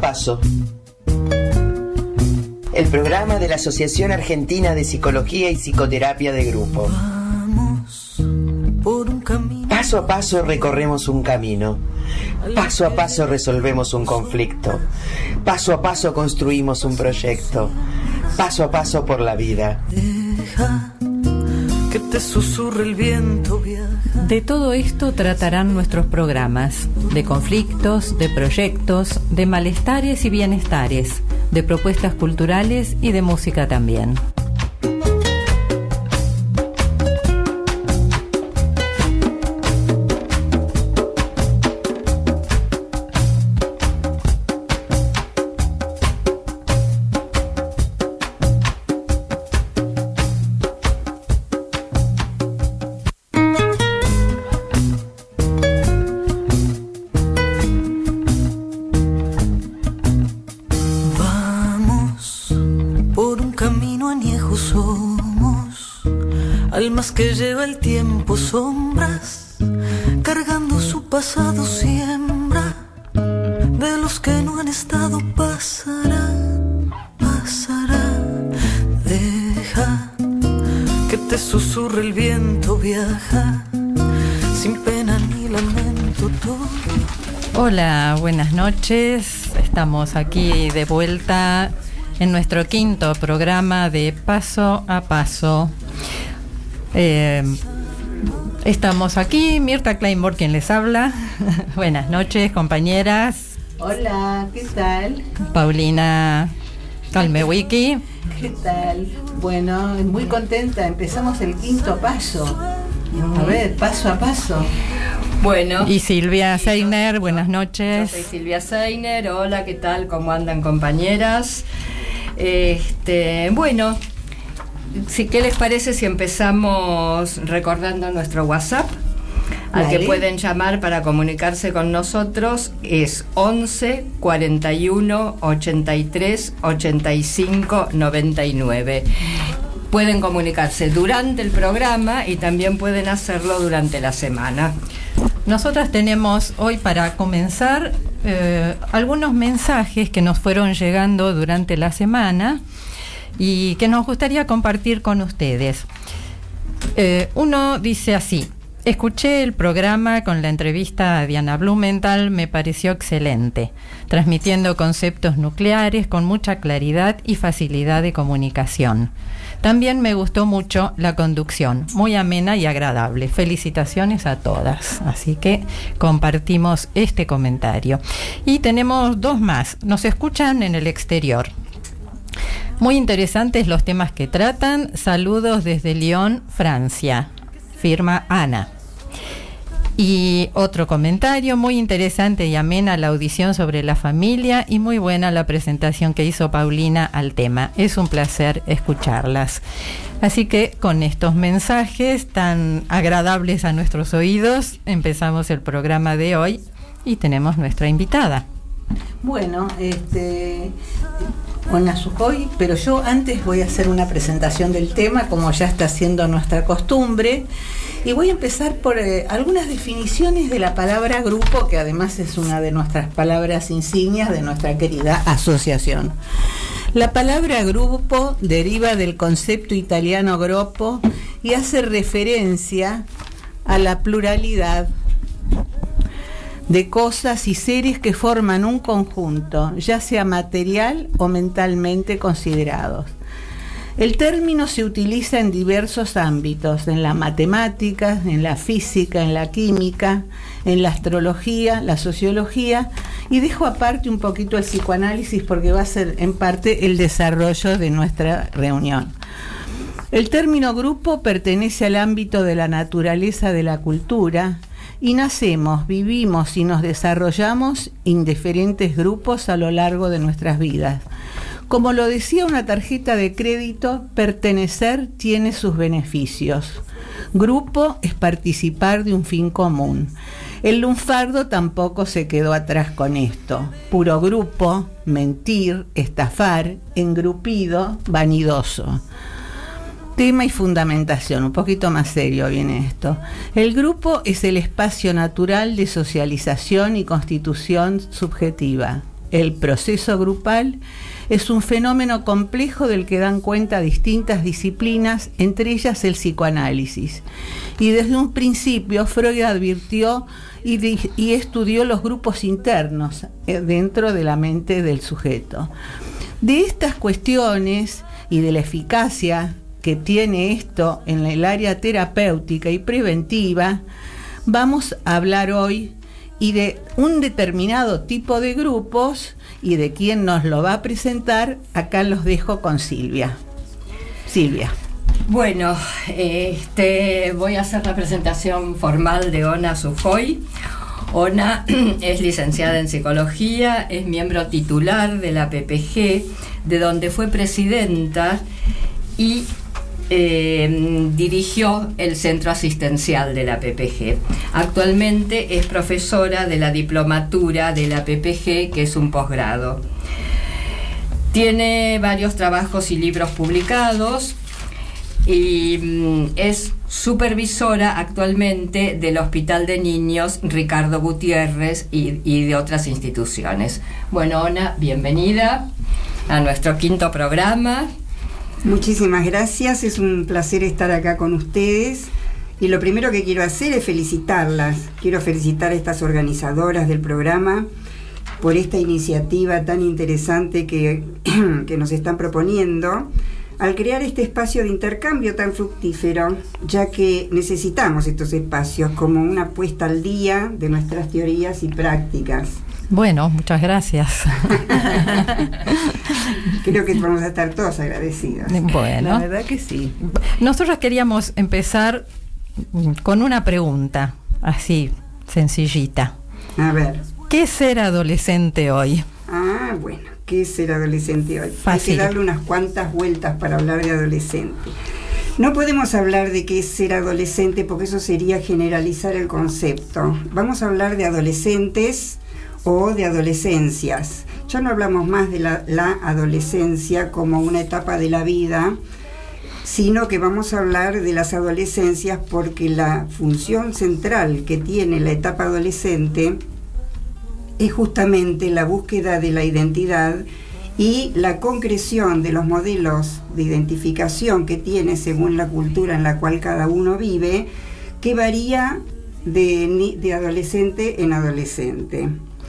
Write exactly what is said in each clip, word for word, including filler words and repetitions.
Paso. El programa de la Asociación Argentina de Psicología y Psicoterapia de Grupo. Paso a paso recorremos un camino. Paso a paso resolvemos un conflicto. Paso a paso construimos un proyecto. Paso a paso por la vida. Deja que te susurre el viento, viaja. De todo esto tratarán nuestros programas, de conflictos, de proyectos, de malestares y bienestares, de propuestas culturales y de música también. Que lleva el tiempo sombras, cargando su pasado siembra, de los que no han estado pasará, pasará. Deja que te susurre el viento, viaja, sin pena ni lamento todo. Hola, buenas noches, estamos aquí de vuelta en nuestro quinto programa de Paso a Paso. Eh, estamos aquí, Mirta Kleinborg quien les habla. Buenas noches, compañeras. Hola, ¿qué tal? Paulina Kalmewicki. ¿Qué tal? Bueno, muy contenta, empezamos el quinto paso. A ver, paso a paso. Bueno. Y Silvia Seiner, buenas noches. Yo soy Silvia Seiner, hola, ¿qué tal? ¿Cómo andan, compañeras? Este, bueno... Sí, ¿qué les parece si empezamos recordando nuestro WhatsApp? Al Vale. Que pueden llamar para comunicarse con nosotros es once cuarenta y uno ochenta y tres ochenta y cinco noventa y nueve. Pueden comunicarse durante el programa y también pueden hacerlo durante la semana. Nosotras tenemos hoy para comenzar eh, algunos mensajes que nos fueron llegando durante la semana y que nos gustaría compartir con ustedes. Eh, uno dice así: escuché el programa con la entrevista a Diana Blumenthal, me pareció excelente, transmitiendo conceptos nucleares con mucha claridad y facilidad de comunicación. También me gustó mucho la conducción, muy amena y agradable. Felicitaciones a todas. Así que compartimos este comentario. Y tenemos dos más. Nos escuchan en el exterior. Muy interesantes los temas que tratan. Saludos desde Lyon, Francia. Firma Ana. Y otro comentario: muy interesante y amena la audición sobre la familia y muy buena la presentación que hizo Paulina al tema. Es un placer escucharlas. Así que con estos mensajes tan agradables a nuestros oídos, empezamos el programa de hoy y tenemos nuestra invitada. Bueno, este... Ona Sujoy, pero yo antes voy a hacer una presentación del tema, como ya está siendo nuestra costumbre, y voy a empezar por eh, algunas definiciones de la palabra grupo, que además es una de nuestras palabras insignias de nuestra querida asociación. La palabra grupo deriva del concepto italiano gruppo y hace referencia a la pluralidad de cosas y seres que forman un conjunto, ya sea material o mentalmente considerados. El término se utiliza en diversos ámbitos, en la matemática, en la física, en la química, en la astrología, la sociología, y dejo aparte un poquito el psicoanálisis porque va a ser en parte el desarrollo de nuestra reunión. El término grupo pertenece al ámbito de la naturaleza de la cultura, y nacemos, vivimos y nos desarrollamos en diferentes grupos a lo largo de nuestras vidas. Como lo decía una tarjeta de crédito, pertenecer tiene sus beneficios. Grupo es participar de un fin común. El lunfardo tampoco se quedó atrás con esto. Puro grupo, mentir, estafar, engrupido, vanidoso. Tema y fundamentación, un poquito más serio viene esto. El grupo es el espacio natural de socialización y constitución subjetiva. El proceso grupal es un fenómeno complejo del que dan cuenta distintas disciplinas, entre ellas el psicoanálisis. Y desde un principio Freud advirtió y, di- y estudió los grupos internos eh, dentro de la mente del sujeto. De estas cuestiones y de la eficacia que tiene esto en el área terapéutica y preventiva, vamos a hablar hoy y de un determinado tipo de grupos y de quién nos lo va a presentar. Acá los dejo con Silvia. Silvia. Bueno, este, voy a hacer la presentación formal de Ona Sujoy. Ona es licenciada en Psicología, es miembro titular de la P P G, de donde fue presidenta y eh, dirigió el centro asistencial de la P P G. Actualmente es profesora de la diplomatura de la P P G, que es un posgrado. Tiene varios trabajos y libros publicados y mm, es supervisora actualmente del Hospital de Niños Ricardo Gutiérrez y, y de otras instituciones. Bueno, Ona, bienvenida a nuestro quinto programa. Muchísimas gracias, es un placer estar acá con ustedes. Y lo primero que quiero hacer es felicitarlas. Quiero felicitar a estas organizadoras del programa por esta iniciativa tan interesante que, que nos están proponiendo al crear este espacio de intercambio tan fructífero, ya que necesitamos estos espacios como una puesta al día de nuestras teorías y prácticas. Bueno, muchas gracias. Creo que vamos a estar todos agradecidos. Bueno, La verdad que sí. nosotros queríamos empezar con una pregunta, así, sencillita. A ver. ¿Qué es ser adolescente hoy? Ah, bueno, ¿qué es ser adolescente hoy? Fácil. Hay que darle unas cuantas vueltas para hablar de adolescente. No podemos hablar de qué es ser adolescente porque eso sería generalizar el concepto. Vamos a hablar de adolescentes o de adolescencias. Ya no hablamos más de la, la adolescencia como una etapa de la vida, sino que vamos a hablar de las adolescencias porque la función central que tiene la etapa adolescente es justamente la búsqueda de la identidad y la concreción de los modelos de identificación que tiene según la cultura en la cual cada uno vive, que varía de, de adolescente en adolescente.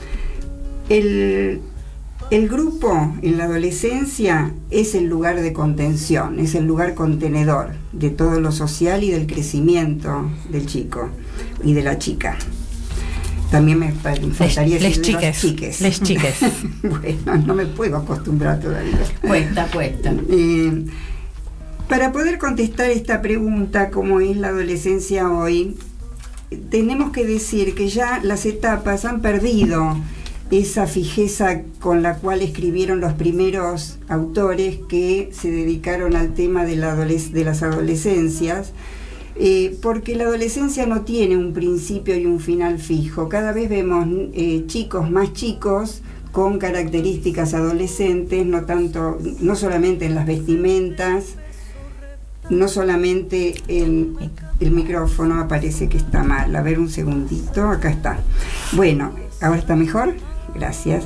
El, el grupo en la adolescencia es el lugar de contención, es el lugar contenedor de todo lo social y del crecimiento del chico y de la chica. También me faltaría Les, les decir de chiques, los chiques. les chiques. Bueno, no me puedo acostumbrar todavía. Cuesta, cuesta. Eh, para poder contestar esta pregunta, ¿cómo es la adolescencia hoy? Tenemos que decir que ya las etapas han perdido esa fijeza con la cual escribieron los primeros autores que se dedicaron al tema de, la adoles- de las adolescencias. Eh, porque la adolescencia no tiene un principio y un final fijo. Cada vez vemos eh, chicos más chicos con características adolescentes, no tanto, no solamente en las vestimentas, no solamente en el micrófono aparece que está mal. A ver un segundito, acá está. Bueno, ¿ahora está mejor? Gracias.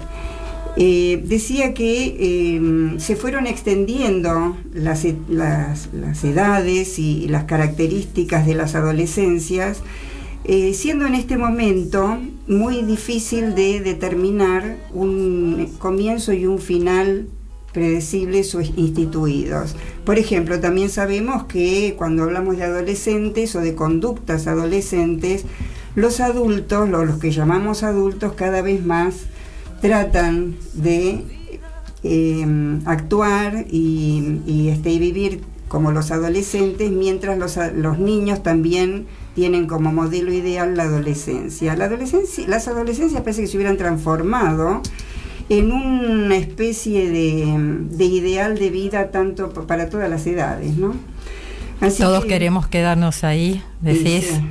Eh, decía que eh, se fueron extendiendo las, las, las edades y las características de las adolescencias, eh, siendo en este momento muy difícil de determinar un comienzo y un final predecibles o instituidos. Por ejemplo, también sabemos que cuando hablamos de adolescentes o de conductas adolescentes, los adultos, los que llamamos adultos, cada vez más tratan de eh, actuar y, y, este, y vivir como los adolescentes, mientras los, los niños también tienen como modelo ideal la adolescencia. La adolescencia. Las adolescencias parece que se hubieran transformado en una especie de, de ideal de vida tanto para todas las edades, ¿no? Así Todos que, queremos quedarnos ahí, decís. Sí,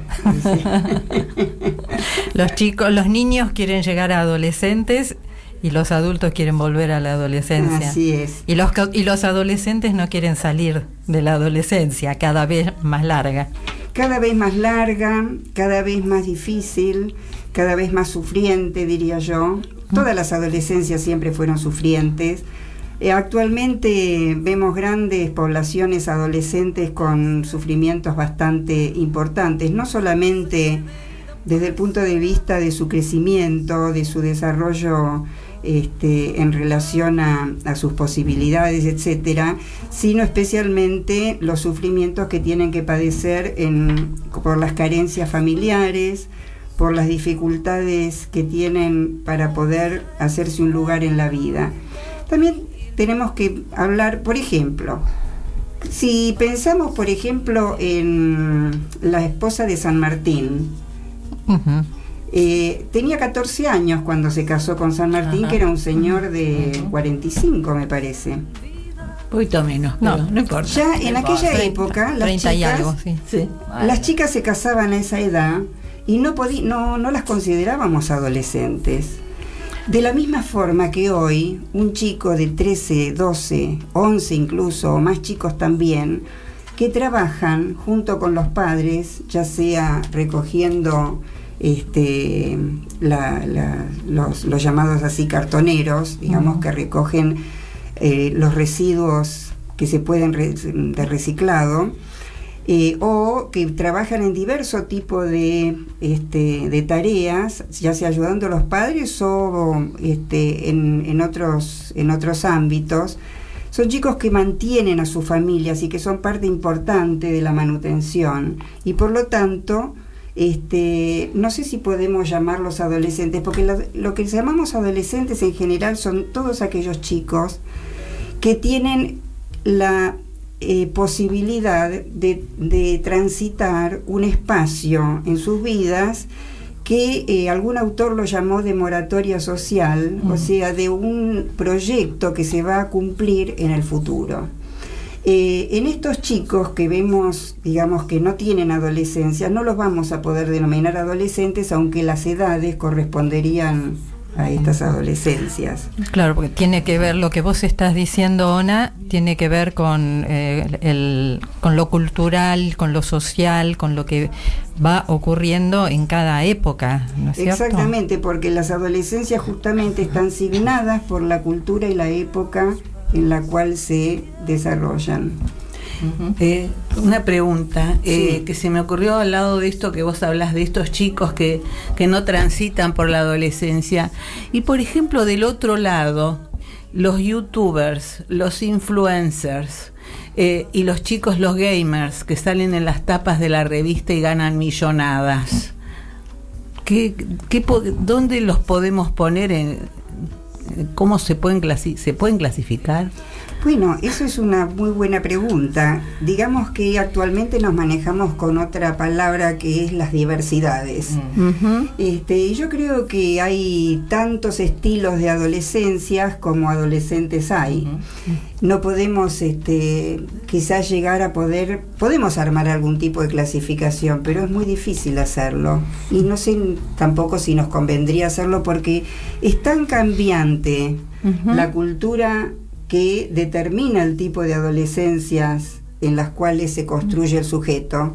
sí. Los chicos, los niños quieren llegar a adolescentes y los adultos quieren volver a la adolescencia. Así es. Y los y los adolescentes no quieren salir de la adolescencia, cada vez más larga. Cada vez más larga, cada vez más difícil, cada vez más sufriente, diría yo. Todas las adolescencias siempre fueron sufrientes. Eh, actualmente vemos grandes poblaciones adolescentes con sufrimientos bastante importantes, no solamente desde el punto de vista de su crecimiento, de su desarrollo este, en relación a, a sus posibilidades, etcétera, sino especialmente los sufrimientos que tienen que padecer en, por las carencias familiares, por las dificultades que tienen para poder hacerse un lugar en la vida. También tenemos que hablar, por ejemplo, si pensamos, por ejemplo, en la esposa de San Martín, uh-huh. eh, tenía catorce años cuando se casó con San Martín, uh-huh. que era un señor de uh-huh. cuarenta y cinco, me parece. Un poquito menos, no, pero no importa. Ya en no aquella treinta, época, las treinta chicas, y algo, sí. Sí, las chicas se casaban a esa edad y no, podí, no, no las considerábamos adolescentes. De la misma forma que hoy, un chico de trece, doce, once incluso, o más chicos también, que trabajan junto con los padres, ya sea recogiendo este, la, la, los, los llamados así cartoneros, digamos, uh-huh. que recogen eh, los residuos que se pueden re, de reciclado, Eh, o que trabajan en diverso tipo de, este, de tareas, ya sea ayudando a los padres o este, en, en, otros, en otros ámbitos. Son chicos que mantienen a sus familias y que son parte importante de la manutención, y por lo tanto este, no sé si podemos llamarlos adolescentes, porque lo, lo que llamamos adolescentes en general son todos aquellos chicos que tienen la Eh, posibilidad de, de transitar un espacio en sus vidas que eh, algún autor lo llamó de moratoria social, mm. o sea, de un proyecto que se va a cumplir en el futuro. Eh, en estos chicos que vemos, digamos, que no tienen adolescencia, no los vamos a poder denominar adolescentes, aunque las edades corresponderían a estas adolescencias. Claro, porque tiene que ver lo que vos estás diciendo, Ona, tiene que ver con eh, el, con lo cultural, con lo social, con lo que va ocurriendo en cada época, ¿no es cierto? Exactamente, porque las adolescencias justamente están signadas por la cultura y la época en la cual se desarrollan. Uh-huh. Eh, una pregunta eh, sí. que se me ocurrió al lado de esto que vos hablás de estos chicos que, que no transitan por la adolescencia, y por ejemplo del otro lado los youtubers, los influencers eh, y los chicos, los gamers que salen en las tapas de la revista y ganan millonadas. ¿Qué, qué, ¿Dónde los podemos poner? En, ¿Cómo se pueden, clasi- se pueden clasificar? Bueno, eso es una muy buena pregunta. Digamos que actualmente nos manejamos con otra palabra que es las diversidades. Uh-huh. Este, y yo creo que hay tantos estilos de adolescencias como adolescentes hay. Uh-huh. No podemos este, quizás llegar a poder, podemos armar algún tipo de clasificación, pero es muy difícil hacerlo. Y no sé tampoco si nos convendría hacerlo porque es tan cambiante uh-huh. la cultura que determina el tipo de adolescencias en las cuales se construye el sujeto,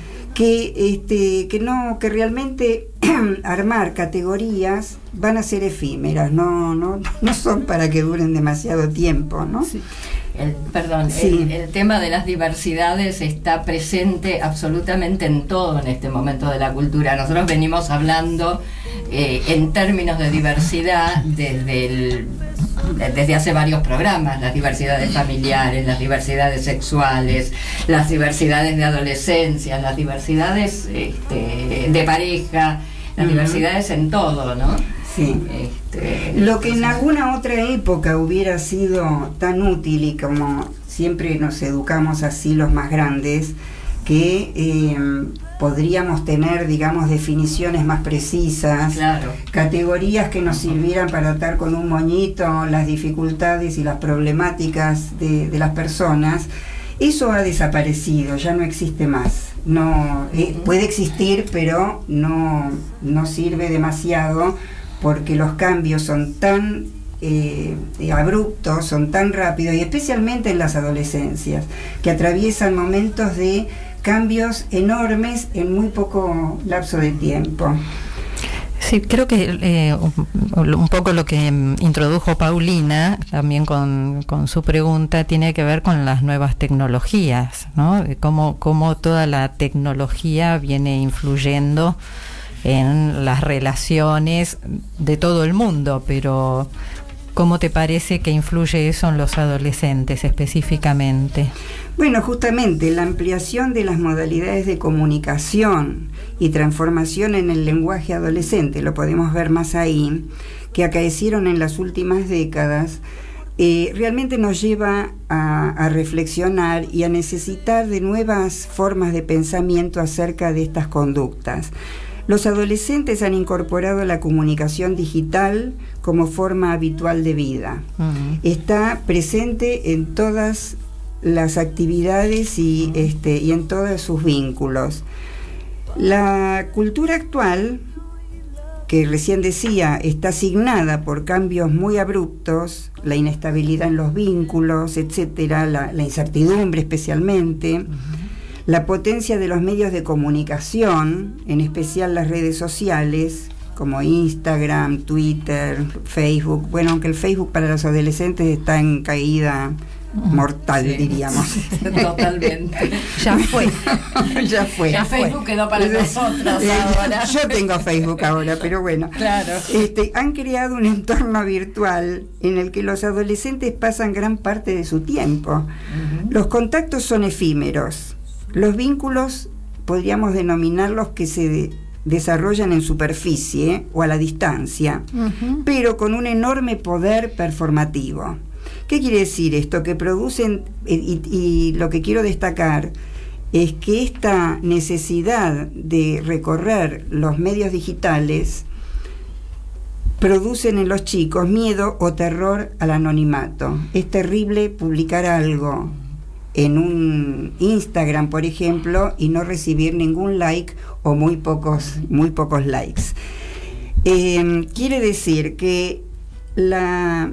que este que no que realmente armar categorías van a ser efímeras, no no no son para que duren demasiado tiempo, ¿no? Sí. El, perdón, sí. el, el tema de las diversidades está presente absolutamente en todo en este momento de la cultura. Nosotros venimos hablando eh, en términos de diversidad desde el desde hace varios programas, las diversidades familiares, las diversidades sexuales, las diversidades de adolescencia, las diversidades este, de pareja, las uh-huh. diversidades en todo, ¿no? Sí. Este, Lo que en alguna otra época hubiera sido tan útil, y como siempre nos educamos así los más grandes, que eh, podríamos tener, digamos, definiciones más precisas, claro. categorías que nos sirvieran para tratar con un moñito las dificultades y las problemáticas de, de las personas. Eso ha desaparecido, ya no existe más. No eh, puede existir, pero no, no sirve demasiado porque los cambios son tan eh, abruptos, son tan rápidos, y especialmente en las adolescencias, que atraviesan momentos de cambios enormes en muy poco lapso de tiempo. Sí, creo que eh, un, un poco lo que introdujo Paulina, también con, con su pregunta, tiene que ver con las nuevas tecnologías, ¿no? De cómo, cómo toda la tecnología viene influyendo en las relaciones de todo el mundo, pero ¿cómo te parece que influye eso en los adolescentes específicamente? Bueno, justamente la ampliación de las modalidades de comunicación y transformación en el lenguaje adolescente, lo podemos ver más ahí, que acaecieron en las últimas décadas, eh, realmente nos lleva a, a reflexionar y a necesitar de nuevas formas de pensamiento acerca de estas conductas. Los adolescentes han incorporado la comunicación digital como forma habitual de vida. Uh-huh. Está presente en todas las actividades y, este, y en todos sus vínculos. La cultura actual, que recién decía, está asignada por cambios muy abruptos, la inestabilidad en los vínculos, etcétera, la, la incertidumbre especialmente. Uh-huh. La potencia de los medios de comunicación, en especial las redes sociales, como Instagram, Twitter, Facebook. Bueno, aunque el Facebook para los adolescentes está en caída mortal, sí, diríamos. Totalmente. Ya fue. ya fue. Ya Facebook quedó para nosotros ahora. Yo tengo Facebook ahora, pero bueno. Claro. Este, han creado un entorno virtual en el que los adolescentes pasan gran parte de su tiempo. Uh-huh. Los contactos son efímeros. Los vínculos podríamos denominarlos que se de, desarrollan en superficie o a la distancia, uh-huh. pero con un enorme poder performativo. ¿Qué quiere decir esto? Que producen, y, y lo que quiero destacar es que esta necesidad de recorrer los medios digitales producen en los chicos miedo o terror al anonimato. Es terrible publicar algo en un Instagram, por ejemplo, y no recibir ningún like o muy pocos, muy pocos likes. Eh, quiere decir que la,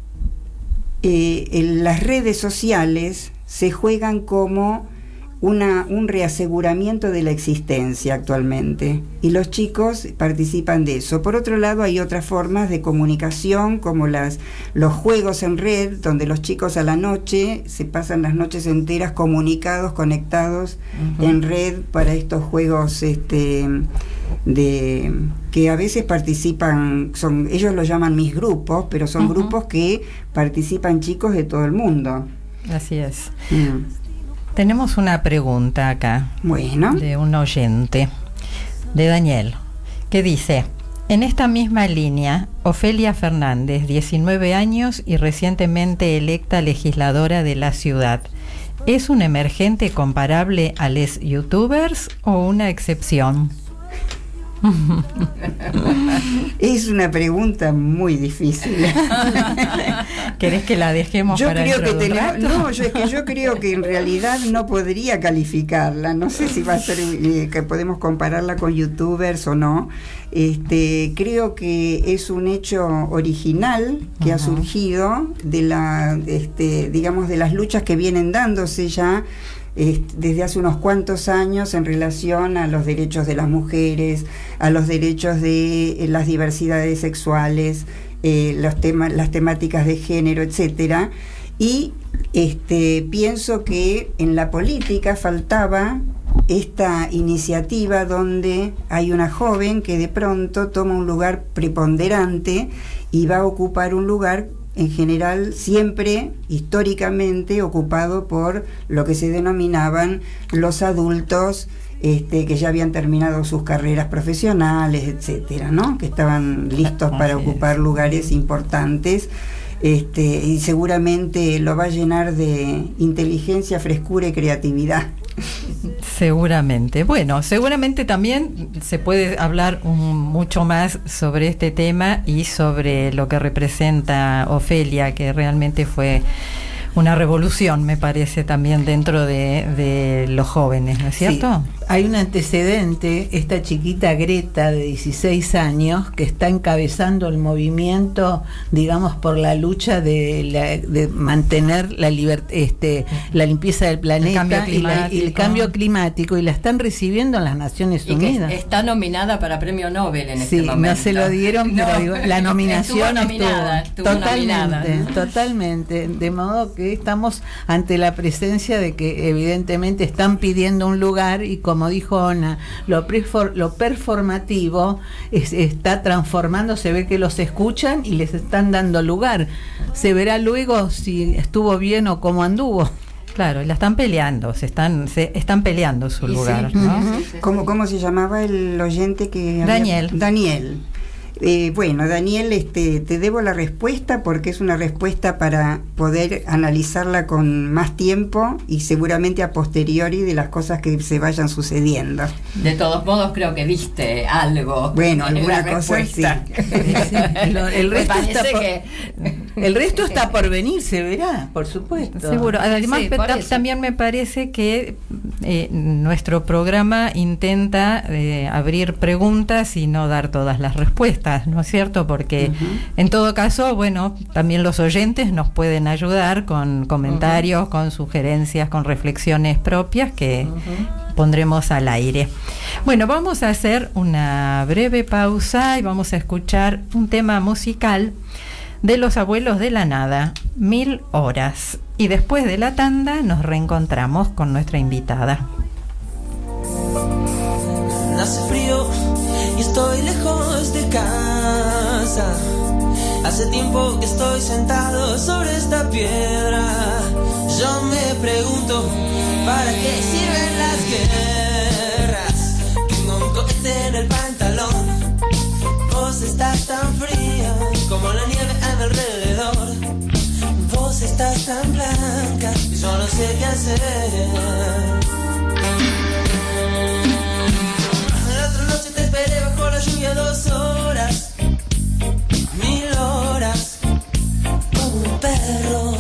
eh, en las redes sociales se juegan como una, un reaseguramiento de la existencia actualmente, y los chicos participan de eso. Por otro lado, hay otras formas de comunicación, como las, los juegos en red, donde los chicos a la noche se pasan las noches enteras comunicados, conectados uh-huh. en red para estos juegos este, de que a veces participan, son, ellos lo llaman mis grupos, pero son uh-huh. grupos que participan chicos de todo el mundo. Así es. Mm. Tenemos una pregunta acá, bueno, de un oyente, de Daniel, que dice: en esta misma línea, Ofelia Fernández, diecinueve años y recientemente electa legisladora de la ciudad, ¿es un emergente comparable a los youtubers o una excepción? Es una pregunta muy difícil. ¿Querés que la dejemos yo para creo dentro que de un tenemos, rato? no, yo, es que yo creo que en realidad no podría calificarla. No sé si va a ser eh, que podemos compararla con youtubers o no. Este, creo que es un hecho original que uh-huh. ha surgido de la, este, digamos, de las luchas que vienen dándose ya desde hace unos cuantos años en relación a los derechos de las mujeres, a los derechos de eh, las diversidades sexuales, eh, los temas, las temáticas de género, etcétera. Y este, pienso que en la política faltaba esta iniciativa donde hay una joven que de pronto toma un lugar preponderante y va a ocupar un lugar en general siempre históricamente ocupado por lo que se denominaban los adultos este, que ya habían terminado sus carreras profesionales, etcétera, ¿no? Que estaban listos para ocupar lugares importantes. Este, y seguramente lo va a llenar de inteligencia, frescura y creatividad. Seguramente. Bueno, seguramente también se puede hablar un, mucho más sobre este tema y sobre lo que representa Ofelia, que realmente fue una revolución, me parece, también dentro de, de los jóvenes, ¿no es cierto? Sí. Hay un antecedente, esta chiquita Greta de dieciséis años que está encabezando el movimiento, digamos, por la lucha de, la, de mantener la liber, este, la limpieza del planeta y, la, y el cambio climático, y la están recibiendo en las Naciones y Unidas. Que está nominada para premio Nobel en sí, este momento. No se lo dieron, no, pero digo, la nominación estuvo nominada, estuvo, estuvo totalmente, nominada. totalmente, de modo que estamos ante la presencia de que evidentemente están pidiendo un lugar, y como dijo Ona, lo, prefor, lo performativo es, está transformando, se ve que los escuchan y les están dando lugar. Se verá luego si estuvo bien o cómo anduvo. Claro, y la están peleando, se están se están peleando su y lugar, sí. ¿no? Uh-huh. ¿Cómo, ¿Cómo se llamaba el oyente que Daniel. Había? Daniel. Eh, bueno, Daniel, este, te debo la respuesta porque es una respuesta para poder analizarla con más tiempo y seguramente a posteriori de las cosas que se vayan sucediendo. De todos modos, creo que viste algo. Bueno, alguna cosa sí. Lo, el, resto Me está por, que... el resto está por venir, se verá, por supuesto. Seguro. Además, sí, ta- también me parece que eh, nuestro programa intenta eh, abrir preguntas y no dar todas las respuestas, ¿no es cierto? Porque uh-huh. en todo caso, bueno, también los oyentes nos pueden ayudar con comentarios, uh-huh. con sugerencias, con reflexiones propias que uh-huh. pondremos al aire. Bueno, vamos a hacer una breve pausa y vamos a escuchar un tema musical de Los Abuelos de la Nada, Mil Horas. Y después de la tanda nos reencontramos con nuestra invitada. Hace frío y estoy lejos de casa. Hace tiempo que estoy sentado sobre esta piedra. Yo me pregunto, ¿para qué sirven las guerras? Tengo un cohete en el pantalón. Vos estás tan fría como la nieve a mi alrededor. Vos estás tan blanca y yo no sé qué hacer. Esperé bajo la lluvia dos horas, mil horas, como un perro.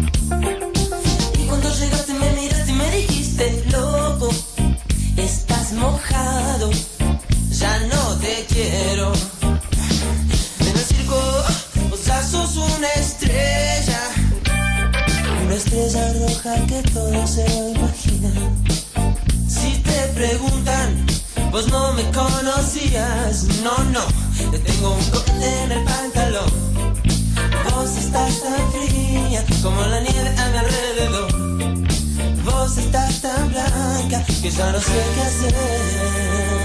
Y cuando llegaste me miraste y me dijiste, loco, estás mojado, ya no te quiero. En el circo vos ya sos una estrella, una estrella roja que todo se imagina. Si te preguntan, vos no me conocías, no, no, te tengo un cohete en el pantalón. Vos estás tan fría como la nieve a mi alrededor. Vos estás tan blanca que ya no sé qué hacer.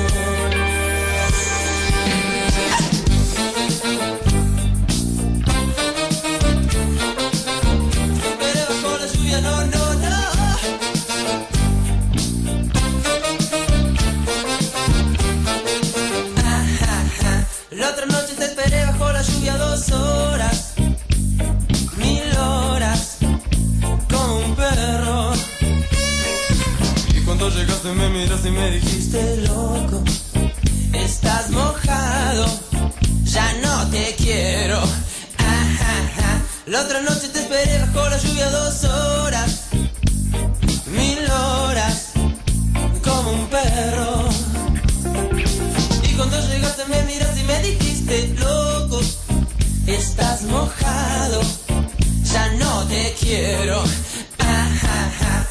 Pero bajo la lluvia, no, no, no. La otra noche te esperé bajo la lluvia dos horas, mil horas, como un perro. Y cuando llegaste me miraste y me dijiste, loco, estás mojado, ya no te quiero. Ajá. La otra noche te esperé bajo la lluvia dos horas, mil horas, como un perro. Y cuando llegaste me miraste y me dijiste, loco, estás mojado, ya no te quiero. Ajá.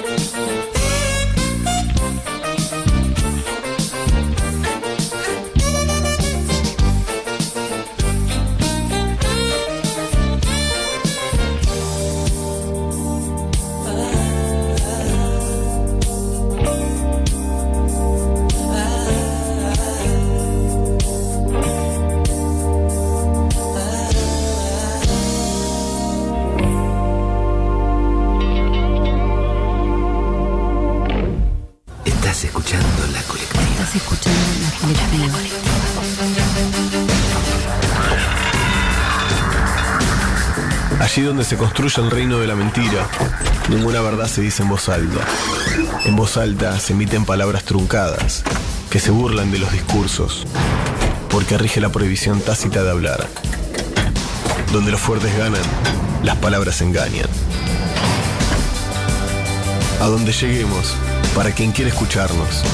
Allí donde se construye el reino de la mentira, ninguna verdad se dice en voz alta. En voz alta se emiten palabras truncadas, que se burlan de los discursos, porque rige la prohibición tácita de hablar. Donde los fuertes ganan, las palabras engañan. A donde lleguemos, para quien quiera escucharnos.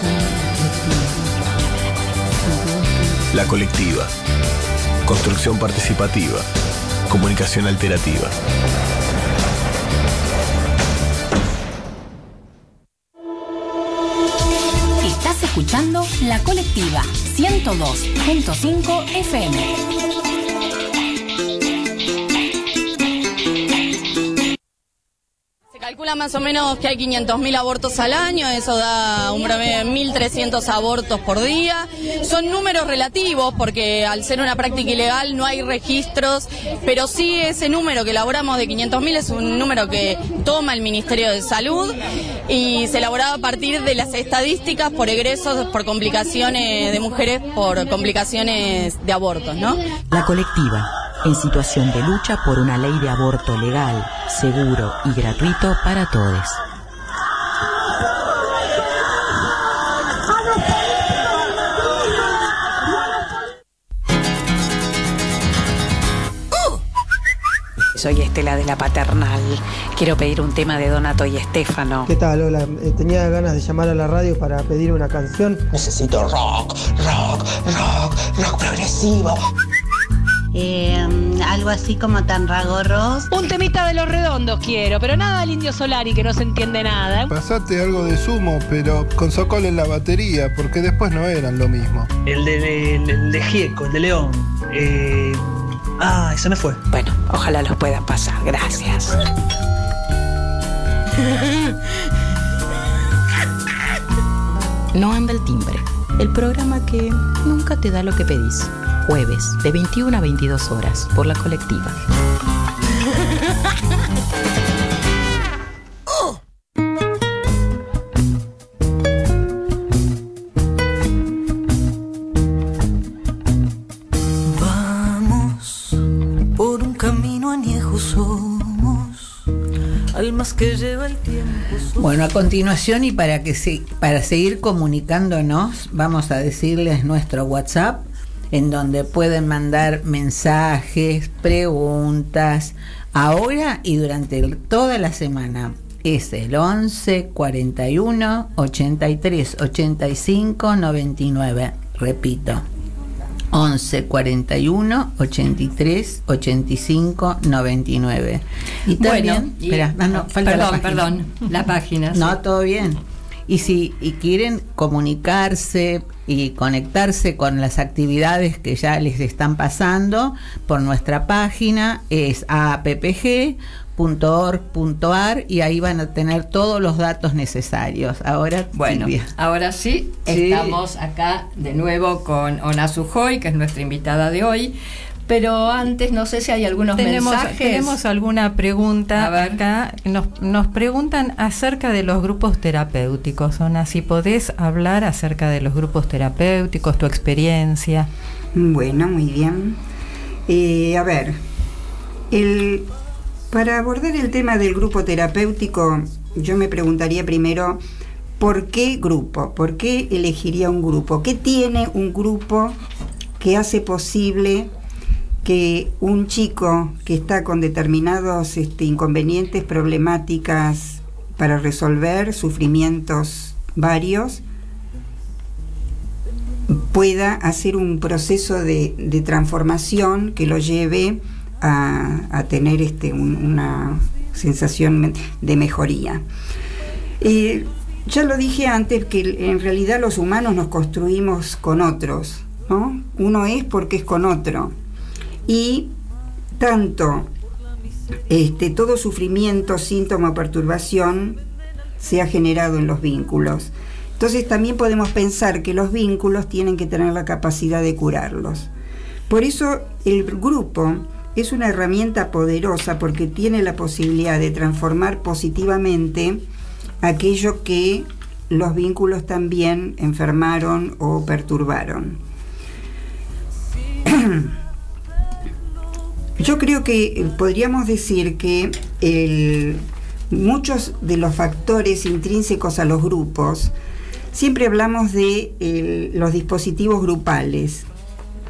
La colectiva. Construcción participativa. Comunicación alterativa. Estás escuchando La Colectiva ciento dos punto cinco F M. Calcula más o menos que hay quinientos mil abortos al año, eso da un promedio de mil trescientos abortos por día. Son números relativos porque al ser una práctica ilegal no hay registros, pero sí ese número que elaboramos de quinientos mil es un número que toma el Ministerio de Salud y se elaboraba a partir de las estadísticas por egresos, por complicaciones de mujeres, por complicaciones de abortos, ¿no? La Colectiva, en situación de lucha por una ley de aborto legal, seguro y gratuito para todos. Soy Estela de la Paternal. Quiero pedir un tema de Donato y Estefano. ¿Qué tal? Hola, eh, tenía ganas de llamar a la radio para pedir una canción. Necesito rock, rock, rock, rock progresivo. Eh, algo así como Tanragorros. Un temita de Los Redondos quiero, pero nada del Indio Solari, que no se entiende nada. Pasate algo de Sumo, pero con Sokol en la batería, porque después no eran lo mismo. El de, el, el de Gieco, el de León. Eh, ah, se me fue. Bueno, ojalá los puedan pasar. Gracias. No anda el timbre. El programa que nunca te da lo que pedís. Jueves, de veintiuna a veintidós horas, por La Colectiva. Oh. Vamos por un camino añejo, somos almas que lleva el tiempo. Bueno, a continuación y para que se, para seguir comunicándonos, vamos a decirles nuestro WhatsApp, en donde pueden mandar mensajes, preguntas, ahora y durante el, toda la semana. Es el once cuarenta y uno ochenta y tres ochenta y cinco noventa y nueve. Repito, once cuarenta y uno ochenta y tres ochenta y cinco noventa y nueve. Y también, bueno, y, espera, no, no, falta perdón, la perdón, la página. No, sí. Todo bien. Y si y quieren comunicarse y conectarse con las actividades que ya les están pasando por nuestra página, es a p p g punto org punto a r y ahí van a tener todos los datos necesarios. Ahora, bueno, Silvia. ahora sí, sí, estamos acá de nuevo con Ona Sujoy, que es nuestra invitada de hoy. Pero antes, no sé si hay algunos tenemos, mensajes. Tenemos alguna pregunta acá. Nos, nos preguntan acerca de los grupos terapéuticos. Ona, si podés hablar acerca de los grupos terapéuticos, tu experiencia. Bueno, muy bien. Eh, a ver, el, para abordar el tema del grupo terapéutico, yo me preguntaría primero, ¿por qué grupo? ¿Por qué elegiría un grupo? ¿Qué tiene un grupo que hace posible que un chico que está con determinados este, inconvenientes, problemáticas para resolver, sufrimientos varios, pueda hacer un proceso de, de transformación que lo lleve a, a tener este, un, una sensación de mejoría? Eh, ya lo dije antes que en realidad los humanos nos construimos con otros, ¿no? Uno es porque es con otro. Y tanto este, todo sufrimiento, síntoma o perturbación se ha generado en los vínculos. Entonces también podemos pensar que los vínculos tienen que tener la capacidad de curarlos. Por eso el grupo es una herramienta poderosa porque tiene la posibilidad de transformar positivamente aquello que los vínculos también enfermaron o perturbaron. Yo creo que podríamos decir que el, muchos de los factores intrínsecos a los grupos, siempre hablamos de el, los dispositivos grupales,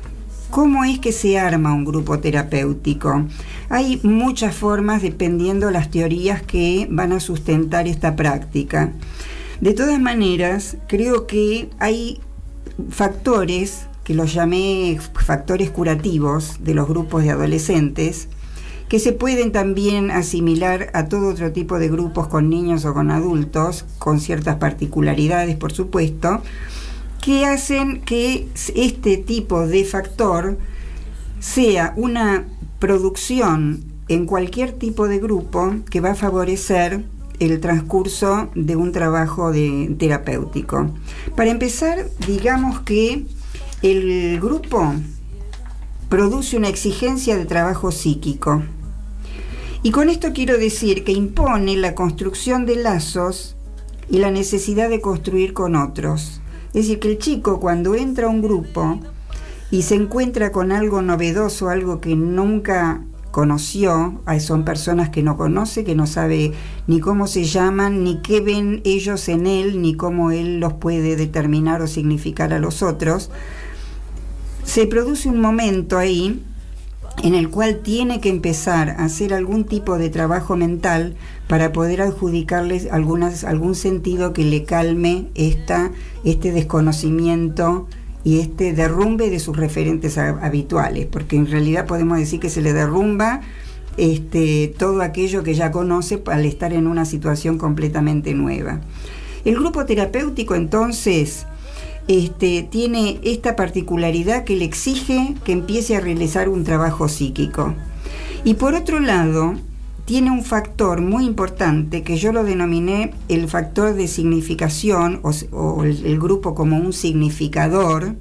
¿Cómo es que se arma un grupo terapéutico? Hay muchas formas dependiendo de las teorías que van a sustentar esta práctica. De todas maneras, creo que hay factores, que los llamé factores curativos de los grupos de adolescentes, que se pueden también asimilar a todo otro tipo de grupos con niños o con adultos, con ciertas particularidades, por supuesto, que hacen que este tipo de factor sea una producción en cualquier tipo de grupo que va a favorecer el transcurso de un trabajo de, terapéutico. Para empezar, digamos que el grupo produce una exigencia de trabajo psíquico. Y con esto quiero decir que impone la construcción de lazos y la necesidad de construir con otros. Es decir, que el chico cuando entra a un grupo y se encuentra con algo novedoso, algo que nunca conoció, son personas que no conoce, que no sabe ni cómo se llaman, ni qué ven ellos en él, ni cómo él los puede determinar o significar a los otros, se produce un momento ahí en el cual tiene que empezar a hacer algún tipo de trabajo mental para poder adjudicarles algunas, algún sentido que le calme esta, este desconocimiento y este derrumbe de sus referentes a, habituales, porque en realidad podemos decir que se le derrumba este, todo aquello que ya conoce al estar en una situación completamente nueva. El grupo terapéutico entonces Este, tiene esta particularidad que le exige que empiece a realizar un trabajo psíquico. Y por otro lado, tiene un factor muy importante que yo lo denominé el factor de significación o, o el, el grupo como un significador.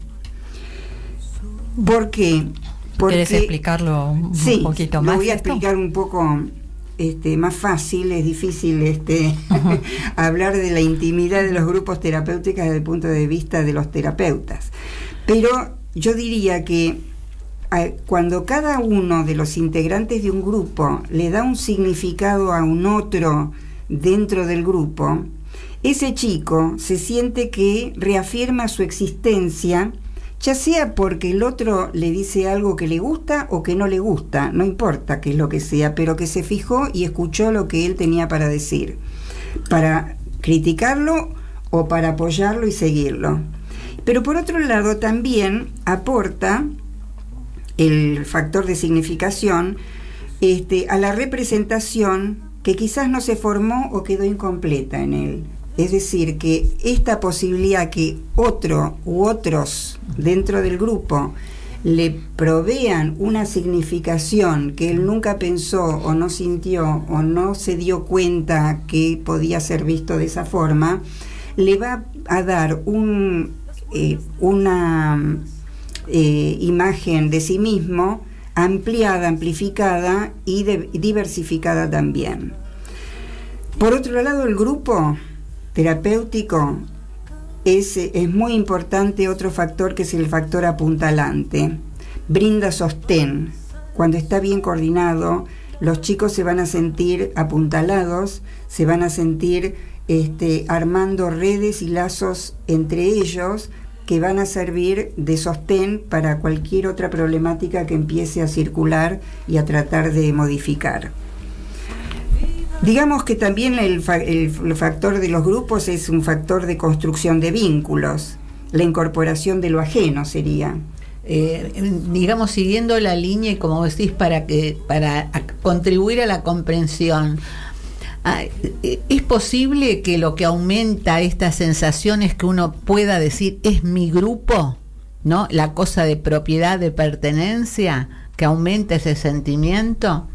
¿Por qué? Porque, ¿quieres explicarlo un sí, poquito más? Lo voy a esto? explicar un poco este, más fácil. Es difícil este, hablar de la intimidad de los grupos terapéuticos desde el punto de vista de los terapeutas. Pero yo diría que a, cuando cada uno de los integrantes de un grupo le da un significado a un otro dentro del grupo, ese chico se siente que reafirma su existencia, ya sea porque el otro le dice algo que le gusta o que no le gusta, no importa qué es lo que sea, pero que se fijó y escuchó lo que él tenía para decir, para criticarlo o para apoyarlo y seguirlo. Pero por otro lado también aporta el factor de significación este, a la representación que quizás no se formó o quedó incompleta en él. Es decir, que esta posibilidad que otro u otros dentro del grupo le provean una significación que él nunca pensó o no sintió o no se dio cuenta que podía ser visto de esa forma, le va a dar un, eh, una eh, imagen de sí mismo ampliada, amplificada y de, diversificada también. Por otro lado, el grupo terapéutico es, es muy importante otro factor que es el factor apuntalante. Brinda sostén. Cuando está bien coordinado, los chicos se van a sentir apuntalados, se van a sentir este, armando redes y lazos entre ellos que van a servir de sostén para cualquier otra problemática que empiece a circular y a tratar de modificar. Digamos que también el, fa- el, el factor de los grupos es un factor de construcción de vínculos, la incorporación de lo ajeno sería. Eh, digamos, siguiendo la línea y como decís, para, que, para a, contribuir a la comprensión. Ah, ¿es posible que lo que aumenta estas sensaciones que uno pueda decir es mi grupo? ¿No? La cosa de propiedad, de pertenencia, que aumenta ese sentimiento.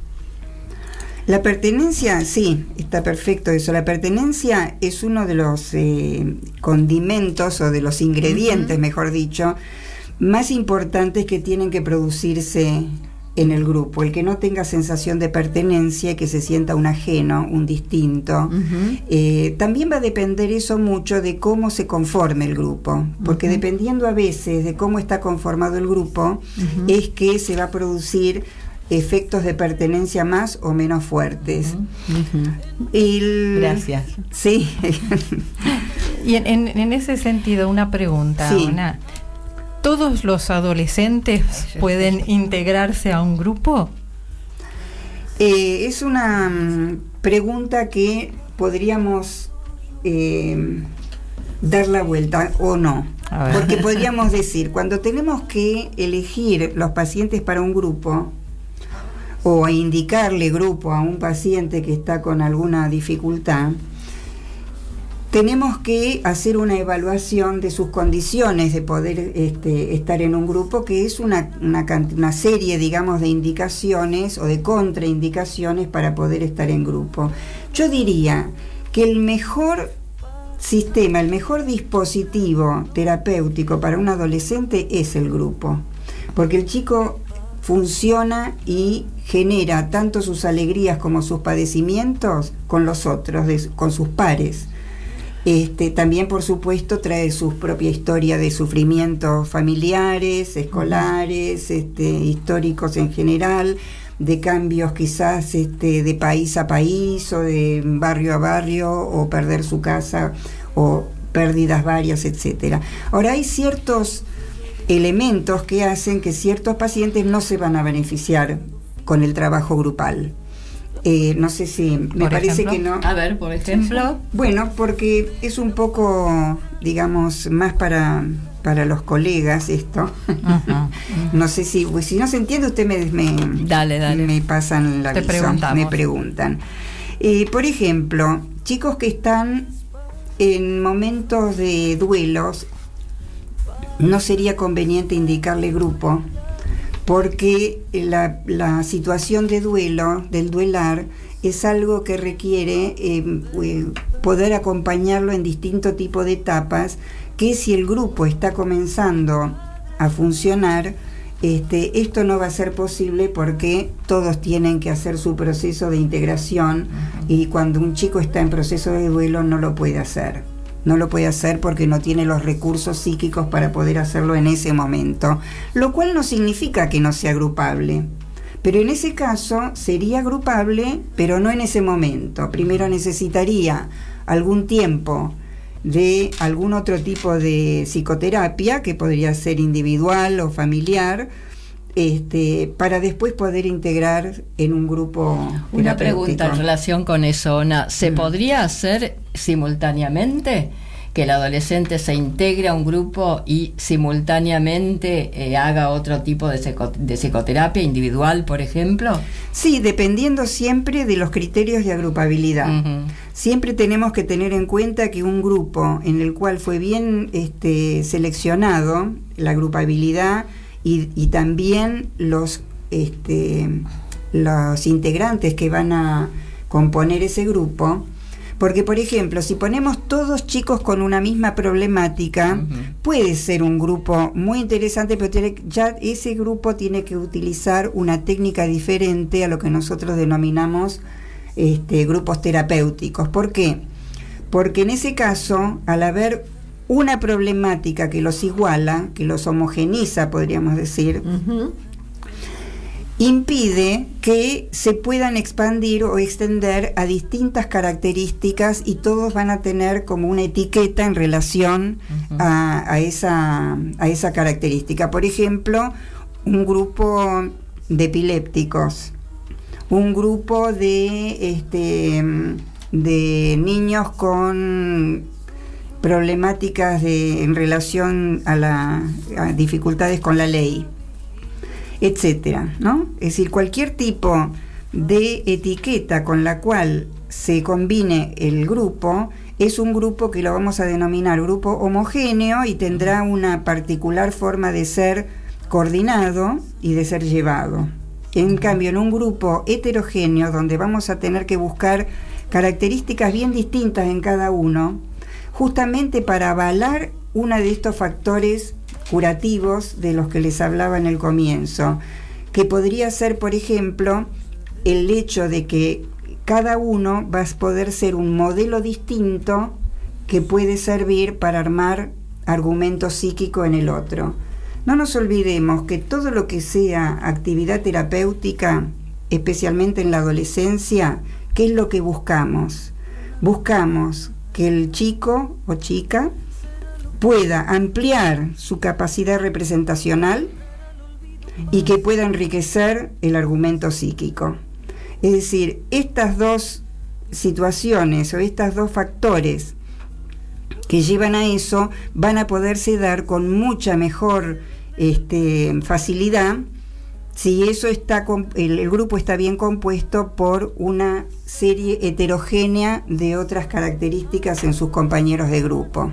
La pertenencia, sí, está perfecto eso. La pertenencia es uno de los eh, condimentos o de los ingredientes, uh-huh. mejor dicho, más importantes que tienen que producirse en el grupo. El que no tenga sensación de pertenencia, que se sienta un ajeno, un distinto. Uh-huh. Eh, también va a depender eso mucho de cómo se conforme el grupo, porque uh-huh. dependiendo a veces de cómo está conformado el grupo, uh-huh. es que se va a producir efectos de pertenencia más o menos fuertes. Uh-huh. El... Gracias. Sí. Y en, en, en ese sentido, una pregunta, sí. una, ¿Todos los adolescentes pueden integrarse a un grupo? Eh, es una um, pregunta que podríamos eh, dar la vuelta o no. Porque podríamos decir, cuando tenemos que elegir los pacientes para un grupo o indicarle grupo a un paciente que está con alguna dificultad, tenemos que hacer una evaluación de sus condiciones de poder este, estar en un grupo, que es una, una, una serie, digamos, de indicaciones o de contraindicaciones para poder estar en grupo. Yo diría que el mejor sistema, el mejor dispositivo terapéutico para un adolescente es el grupo, porque el chico funciona y genera tanto sus alegrías como sus padecimientos con los otros, de, con sus pares. Este, también, por supuesto, trae su propia historia de sufrimientos familiares, escolares, este, históricos en general, de cambios quizás este, de país a país o de barrio a barrio, o perder su casa o pérdidas varias, etcétera. Ahora, hay ciertos elementos que hacen que ciertos pacientes no se van a beneficiar con el trabajo grupal. Eh, no sé si me parece ejemplo, que no. A ver, por ejemplo. Bueno, porque es un poco, digamos, más para para los colegas esto. Uh-huh. No sé si, pues, si no se entiende, usted me me, dale, dale. me pasan la Te aviso, me preguntan. Eh, por ejemplo, chicos que están en momentos de duelos, no sería conveniente indicarle grupo, porque la, la situación de duelo, del duelar, es algo que requiere eh, eh, poder acompañarlo en distintos tipos de etapas, que si el grupo está comenzando a funcionar, este, esto no va a ser posible, porque todos tienen que hacer su proceso de integración, y cuando un chico está en proceso de duelo no lo puede hacer. No lo puede hacer porque no tiene los recursos psíquicos para poder hacerlo en ese momento, lo cual no significa que no sea agrupable, pero en ese caso sería agrupable, pero no en ese momento. Primero necesitaría algún tiempo de algún otro tipo de psicoterapia, que podría ser individual o familiar, este, para después poder integrar en un grupo. Una pregunta en relación con eso, Ona. ¿Se mm. podría hacer simultáneamente que el adolescente se integre a un grupo y simultáneamente eh, haga otro tipo de, psico de psicoterapia individual, por ejemplo? Sí, dependiendo siempre de los criterios de agrupabilidad. Uh-huh. Siempre tenemos que tener en cuenta que un grupo en el cual fue bien este, seleccionado la agrupabilidad y, y también los, este, los integrantes que van a componer ese grupo. Porque, por ejemplo, si ponemos todos chicos con una misma problemática, uh-huh, puede ser un grupo muy interesante, pero tiene, ya ese grupo tiene que utilizar una técnica diferente a lo que nosotros denominamos este, grupos terapéuticos. ¿Por qué? Porque en ese caso, al haber una problemática que los iguala, que los homogeniza, podríamos decir, uh-huh, impide que se puedan expandir o extender a distintas características, y todos van a tener como una etiqueta en relación uh-huh, a, a, esa, a esa característica. Por ejemplo, un grupo de epilépticos, un grupo de, este, de niños con problemáticas de, en relación a, la, a dificultades con la ley, etcétera, ¿no? Es decir, cualquier tipo de etiqueta con la cual se combine el grupo es un grupo que lo vamos a denominar grupo homogéneo, y tendrá una particular forma de ser coordinado y de ser llevado. En cambio, en un grupo heterogéneo, donde vamos a tener que buscar características bien distintas en cada uno, justamente para avalar uno de estos factores curativos de los que les hablaba en el comienzo, que podría ser, por ejemplo, el hecho de que cada uno va a poder ser un modelo distinto que puede servir para armar argumento psíquico en el otro. No nos olvidemos que todo lo que sea actividad terapéutica, especialmente en la adolescencia, ¿qué es lo que buscamos? Buscamos que el chico o chica pueda ampliar su capacidad representacional y que pueda enriquecer el argumento psíquico. Es decir, estas dos situaciones o estos dos factores que llevan a eso van a poderse dar con mucha mejor este, facilidad si eso está el, el grupo está bien compuesto por una serie heterogénea de otras características en sus compañeros de grupo.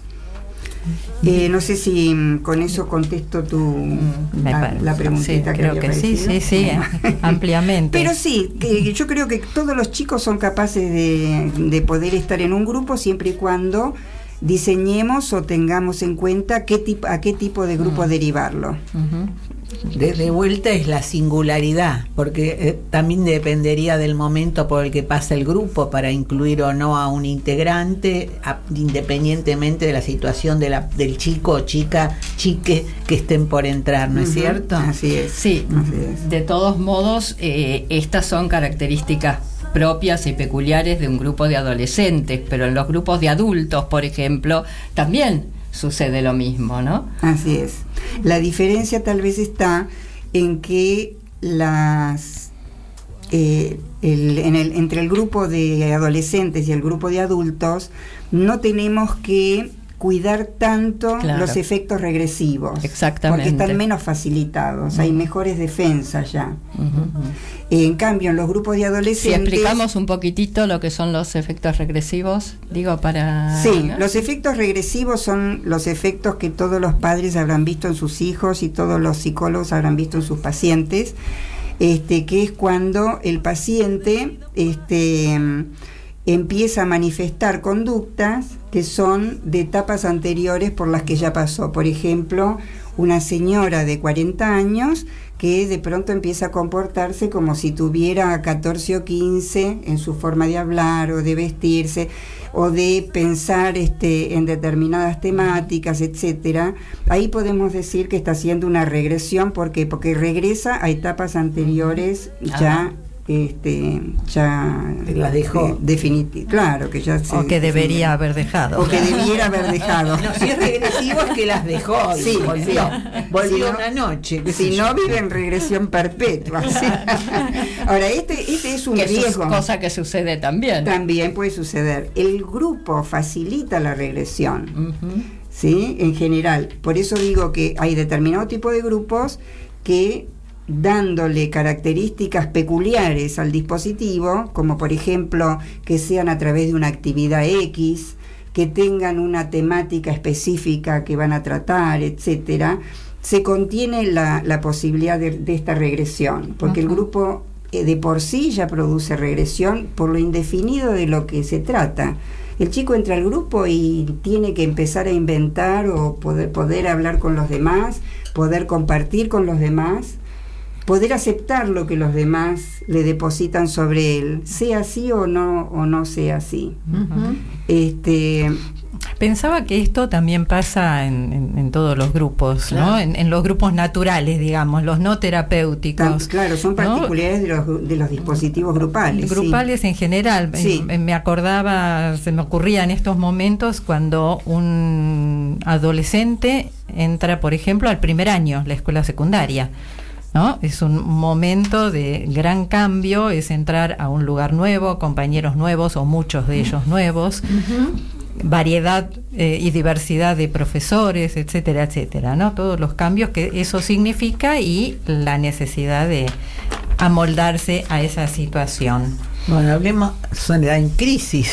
Eh, no sé si con eso contesto tu la, la preguntita. Sí, que creo había que sí, sí, sí, ampliamente. Pero sí, que yo creo que todos los chicos son capaces de, de poder estar en un grupo siempre y cuando diseñemos o tengamos en cuenta qué tipo, a qué tipo de grupo uh-huh. derivarlo. Uh-huh. De, de vuelta es la singularidad, porque eh, también dependería del momento por el que pasa el grupo para incluir o no a un integrante, a, independientemente de la situación de la, del chico o chica, chique que estén por entrar, ¿no uh-huh. es cierto? Así es. Sí, Así es. De todos modos, eh, estas son características propias y peculiares de un grupo de adolescentes, pero en los grupos de adultos, por ejemplo, también sucede lo mismo, ¿no? Así es. La diferencia tal vez está en que las eh, el, en el, entre el grupo de adolescentes y el grupo de adultos no tenemos que cuidar tanto claro. los efectos regresivos. Exactamente. Porque están menos facilitados, uh-huh. hay mejores defensas ya. Uh-huh. En cambio, en los grupos de adolescentes... Si explicamos un poquitito lo que son los efectos regresivos, digo, para... Sí, ¿no? Los efectos regresivos son los efectos que todos los padres habrán visto en sus hijos y todos los psicólogos habrán visto en sus pacientes, este, que es cuando el paciente este, empieza a manifestar conductas que son de etapas anteriores por las que ya pasó. Por ejemplo, una señora de cuarenta años que de pronto empieza a comportarse como si tuviera catorce o quince en su forma de hablar o de vestirse o de pensar este, en determinadas temáticas, etcétera. Ahí podemos decir que está haciendo una regresión. ¿Por qué? Porque regresa a etapas anteriores ya... Este, ya las dejó eh, definitivo, claro que ya se, o que debería haber dejado o que debiera haber dejado. No, si es regresivo es que las dejó y sí, volvió, sí. volvió si no, una noche. Si no, vive en regresión perpetua. ¿Sí? Ahora, este, este es un que riesgo. Es cosa que sucede también. También puede suceder. El grupo facilita la regresión, uh-huh. ¿sí? En general. Por eso digo que hay determinado tipo de grupos que dándole características peculiares al dispositivo, como por ejemplo que sean a través de una actividad X, que tengan una temática específica que van a tratar, etcétera, se contiene la, la posibilidad de, de esta regresión, porque uh-huh. el grupo eh, de por sí ya produce regresión por lo indefinido de lo que se trata. El chico entra al grupo y tiene que empezar a inventar o poder, poder hablar con los demás, poder compartir con los demás, poder aceptar lo que los demás le depositan sobre él, sea así o no o no sea así. Uh-huh. Este, pensaba que esto también pasa en, en, en todos los grupos, claro. ¿no? En, en los grupos naturales, digamos, los no terapéuticos. Tan, claro, son particularidades, ¿no? de los de los dispositivos grupales. Grupales sí. en general. Sí. En, me acordaba, se me ocurría en estos momentos cuando un adolescente entra, por ejemplo, al primer año, la escuela secundaria. ¿No? Es un momento de gran cambio, es entrar a un lugar nuevo, compañeros nuevos o muchos de ellos nuevos, uh-huh. variedad eh, y diversidad de profesores, etcétera, etcétera, ¿no? Todos los cambios que eso significa y la necesidad de amoldarse a esa situación. Bueno, hablemos, son en crisis.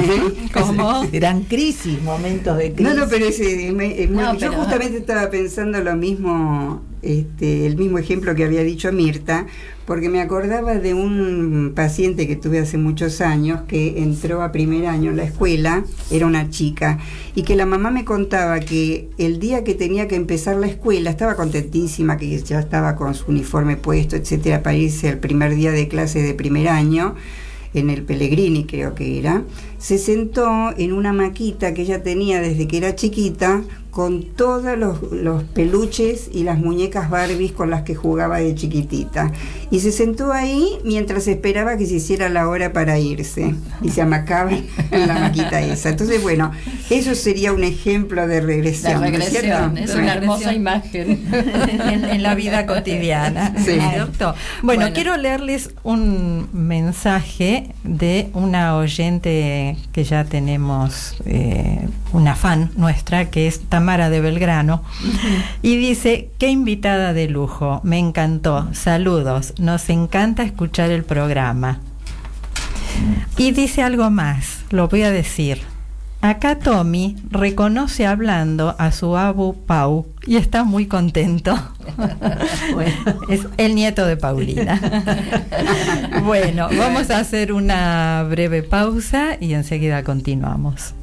¿Cómo? Eran crisis, momentos de crisis. No, no, pero ese, me, me, no, yo pero, justamente estaba pensando lo mismo, este, el mismo ejemplo que había dicho Mirta, porque me acordaba de un paciente que tuve hace muchos años que entró a primer año en la escuela, era una chica, y que la mamá me contaba que el día que tenía que empezar la escuela, estaba contentísima, que ya estaba con su uniforme puesto, etcétera, para irse al primer día de clase de primer año, en el Pellegrini creo que era, se sentó en una maquita que ella tenía desde que era chiquita con todos los, los peluches y las muñecas Barbies con las que jugaba de chiquitita. Y se sentó ahí mientras esperaba que se hiciera la hora para irse. Y se amacaba en la maquita esa. Entonces, bueno, eso sería un ejemplo de regresión. La regresión, ¿no es es una hermosa imagen. en, en la vida cotidiana, Sí. ¿cierto? Bueno, Bueno. quiero leerles un mensaje de una oyente que ya tenemos, eh, una fan nuestra, que es Tamara de Belgrano, y dice: qué invitada de lujo, me encantó, saludos, nos encanta escuchar el programa. Y dice algo más, lo voy a decir. Acá Tommy reconoce hablando a su Abu Pau y está muy contento. Bueno, es el nieto de Paulina. Bueno, vamos a hacer una breve pausa y enseguida continuamos.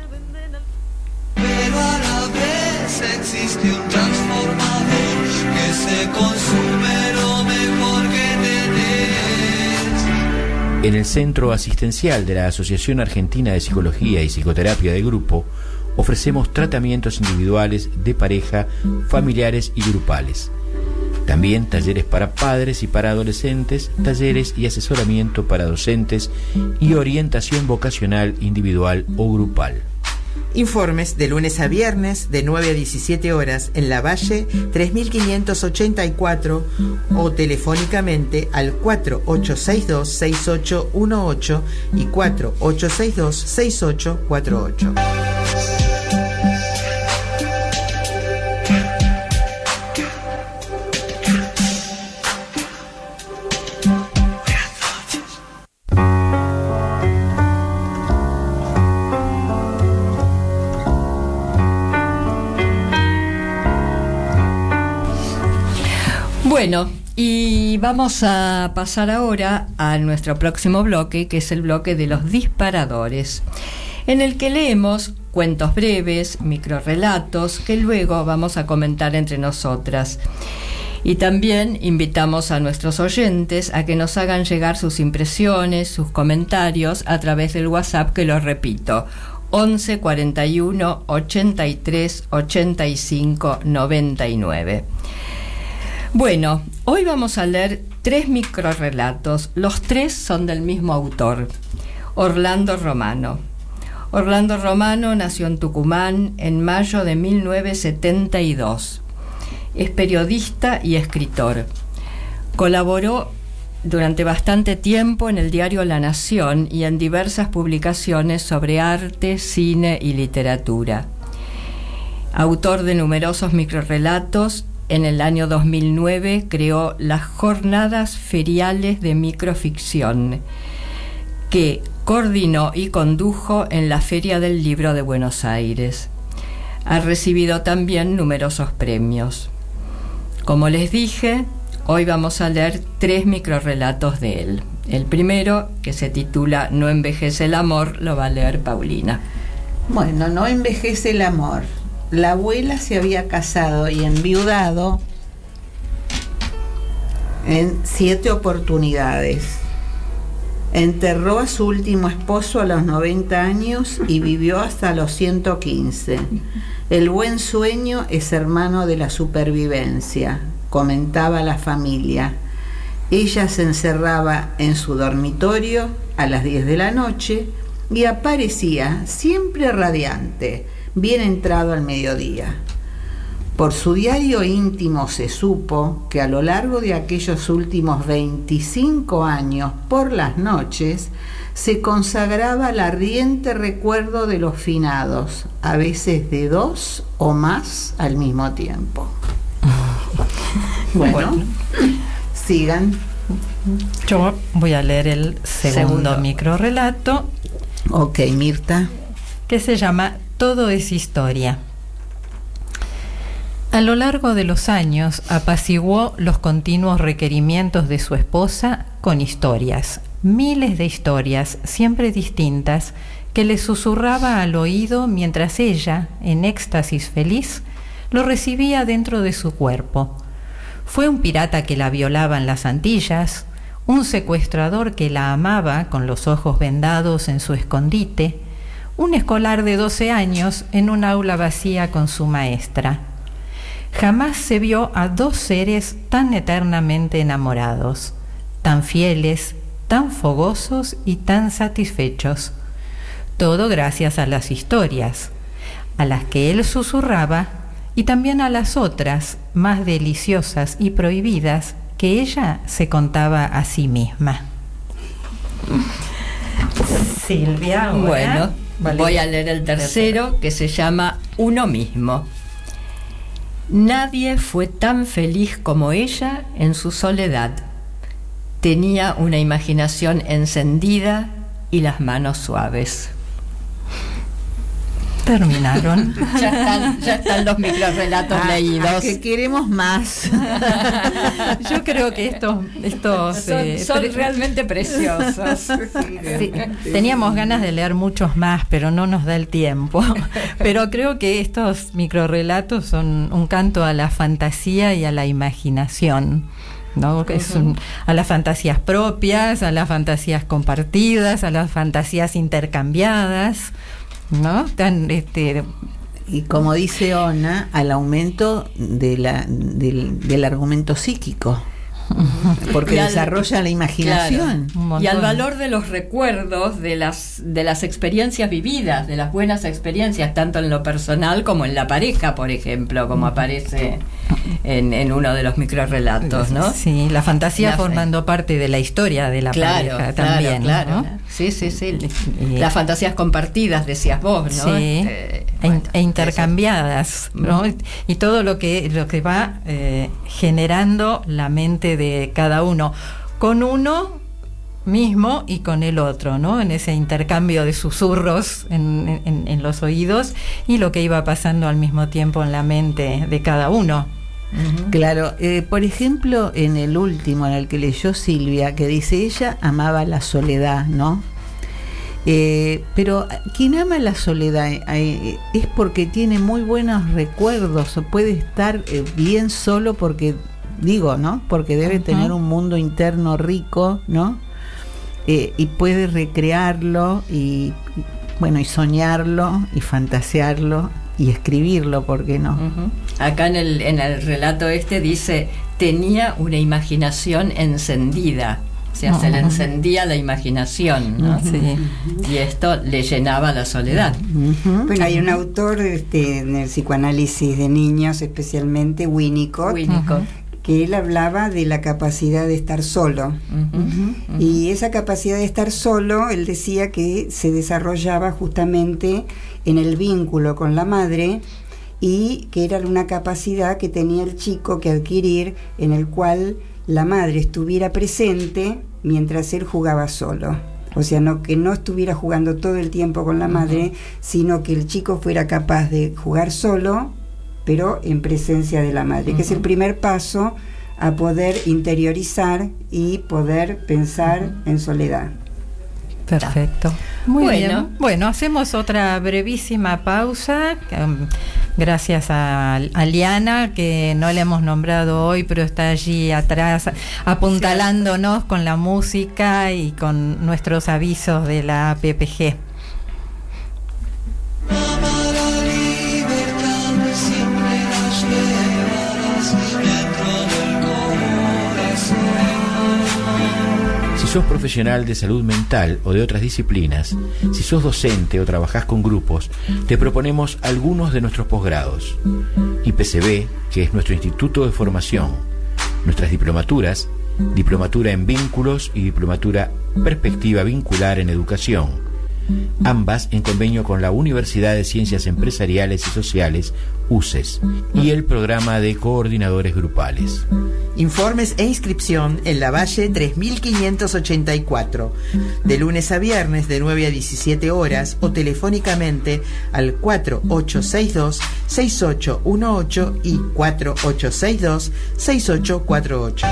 Pero a la vez existe un transformador que se consume lo mejor que tenés. En el Centro Asistencial de la Asociación Argentina de Psicología y Psicoterapia de Grupo ofrecemos tratamientos individuales, de pareja, familiares y grupales. También talleres para padres y para adolescentes, talleres y asesoramiento para docentes y orientación vocacional individual o grupal. Informes de lunes a viernes de nueve a diecisiete horas en La Valle tres mil quinientos ochenta y cuatro o telefónicamente al cuatro ocho seis dos seis ocho uno ocho y cuatro ocho seis dos seis ocho cuatro ocho. Bueno, y vamos a pasar ahora a nuestro próximo bloque, que es el bloque de los disparadores, en el que leemos cuentos breves, microrrelatos, que luego vamos a comentar entre nosotras. Y también invitamos a nuestros oyentes a que nos hagan llegar sus impresiones, sus comentarios a través del WhatsApp, que lo repito, once cuarenta y uno ochenta y tres ochenta y cinco noventa y nueve. Bueno, hoy vamos a leer tres microrrelatos. Los tres son del mismo autor, Orlando Romano. Orlando Romano nació en Tucumán en mayo de mil novecientos setenta y dos. Es periodista y escritor. Colaboró durante bastante tiempo en el diario La Nación y en diversas publicaciones sobre arte, cine y literatura. Autor de numerosos microrrelatos, en el año dos mil nueve creó las Jornadas Feriales de Microficción, que coordinó y condujo en la Feria del Libro de Buenos Aires. Ha recibido también numerosos premios. Como les dije, hoy vamos a leer tres microrrelatos de él. El primero, que se titula No envejece el amor, lo va a leer Paulina. Bueno, no envejece el amor. La abuela se había casado y enviudado en siete oportunidades. Enterró a su último esposo a los noventa años y vivió hasta los ciento quince. El buen sueño es hermano de la supervivencia, comentaba la familia. Ella se encerraba en su dormitorio a las diez de la noche y aparecía siempre radiante, bien entrado al mediodía. Por su diario íntimo se supo que a lo largo de aquellos últimos veinticinco años, por las noches, se consagraba al ardiente recuerdo de los finados, a veces de dos o más al mismo tiempo. Bueno, bueno. Sigan. Yo voy a leer el segundo, segundo. microrrelato. Ok, Mirta. Que se llama Todo es historia. A lo largo de los años apaciguó los continuos requerimientos de su esposa con historias, miles de historias, siempre distintas, que le susurraba al oído mientras ella, en éxtasis feliz, lo recibía dentro de su cuerpo. Fue un pirata que la violaba en las Antillas, un secuestrador que la amaba con los ojos vendados en su escondite, un escolar de doce años en un aula vacía con su maestra. Jamás se vio a dos seres tan eternamente enamorados, tan fieles, tan fogosos y tan satisfechos. Todo gracias a las historias, a las que él susurraba, y también a las otras, más deliciosas y prohibidas, que ella se contaba a sí misma. Silvia, ahora, bueno, vale. Voy a leer el tercero, que se llama Uno mismo. Nadie fue tan feliz como ella en su soledad. Tenía una imaginación encendida y las manos suaves. Terminaron. Ya están, ya están los microrelatos Ah, leídos. que queremos más. Yo creo que estos, estos son, eh, son pre- realmente preciosos. Sí, teníamos ganas de leer muchos más, pero no nos da el tiempo. Pero creo que estos microrelatos son un canto a la fantasía y a la imaginación, ¿no? Que es un, a las fantasías propias, a las fantasías compartidas, a las fantasías intercambiadas, ¿no? Tan, este, Y como dice Ona, al aumento de la, del, del argumento psíquico, porque Y al- desarrolla la imaginación. Claro. Y al valor de los recuerdos, de las de las experiencias vividas, de las buenas experiencias, tanto en lo personal como en la pareja, por ejemplo, como aparece en, en uno de los microrelatos, ¿no? Sí, la fantasía La- formando parte de la historia de la Claro, pareja claro, también, claro. ¿no? Sí, sí, sí. Las fantasías compartidas, decías vos, ¿no? Sí, Este, e, in- e intercambiadas, ¿no? Y todo lo que lo que va eh, generando la mente de cada uno, con uno mismo y con el otro, ¿no? En ese intercambio de susurros en, en, en los oídos y lo que iba pasando al mismo tiempo en la mente de cada uno. Claro, eh, por ejemplo, en el último, en el que leyó Silvia, que dice ella amaba la soledad, ¿no? Eh, pero quien ama la soledad eh, es porque tiene muy buenos recuerdos, o puede estar eh, bien solo porque, digo, ¿no? Porque debe Ujú. tener un mundo interno rico, ¿no? Eh, y puede recrearlo y, bueno, y soñarlo y fantasearlo y escribirlo, ¿por qué no? Ujú. Acá en el, en el relato este dice, tenía una imaginación encendida. O sea, se le Ujú. encendía la imaginación, ¿no? Sí. Y esto le llenaba la soledad. Bueno, hay un autor este, en el psicoanálisis de niños, especialmente Winnicott, Winnicott. que él hablaba de la capacidad de estar solo. Ujú. Y esa capacidad de estar solo, él decía que se desarrollaba justamente en el vínculo con la madre, y que era una capacidad que tenía el chico que adquirir, en el cual la madre estuviera presente mientras él jugaba solo. O sea, no que no estuviera jugando todo el tiempo con la madre, sino que el chico fuera capaz de jugar solo, pero en presencia de la madre, que es el primer paso a poder interiorizar y poder pensar en soledad. Perfecto. Muy Bueno. bien. Bueno, hacemos otra brevísima pausa. um, Gracias a, a Liana, que no le hemos nombrado hoy, pero está allí atrás apuntalándonos con la música y con nuestros avisos de la P P G. Si sos profesional de salud mental o de otras disciplinas, si sos docente o trabajás con grupos, te proponemos algunos de nuestros posgrados. I P C B, que es nuestro instituto de formación, nuestras diplomaturas, diplomatura en vínculos y diplomatura perspectiva vincular en educación, ambas en convenio con la Universidad de Ciencias Empresariales y Sociales, U C E S, y el programa de coordinadores grupales. Informes e inscripción en la Valle tres mil quinientos ochenta y cuatro, de lunes a viernes de nueve a diecisiete horas o telefónicamente al cuatro ocho seis dos, seis ocho uno ocho y cuatro ocho seis dos, seis ocho cuatro ocho.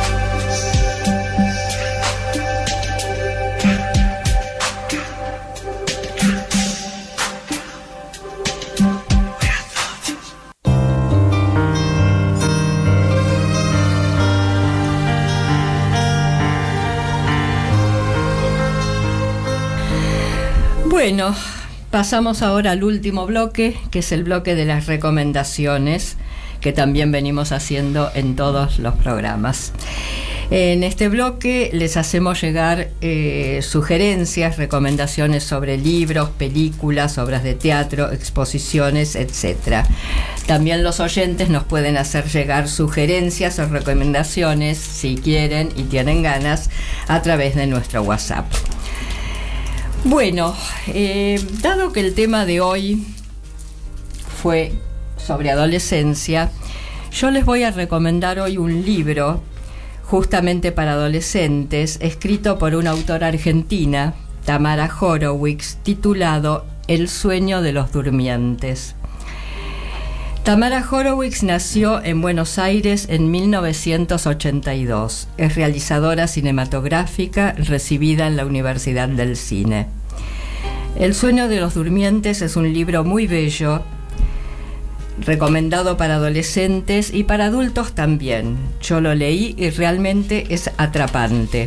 Bueno, pasamos ahora al último bloque, que es el bloque de las recomendaciones, que también venimos haciendo en todos los programas. En este bloque les hacemos llegar eh, sugerencias, recomendaciones sobre libros, películas, obras de teatro, exposiciones, etcétera. También los oyentes nos pueden hacer llegar sugerencias o recomendaciones, si quieren y tienen ganas, a través de nuestro WhatsApp. Bueno, eh, dado que el tema de hoy fue sobre adolescencia, yo les voy a recomendar hoy un libro justamente para adolescentes, escrito por una autora argentina, Tamara Horowitz, titulado El sueño de los durmientes. Tamara Horowitz nació en Buenos Aires en mil novecientos ochenta y dos. Es realizadora cinematográfica recibida en la Universidad del Cine. El sueño de los durmientes es un libro muy bello, recomendado para adolescentes y para adultos también. Yo lo leí y realmente es atrapante.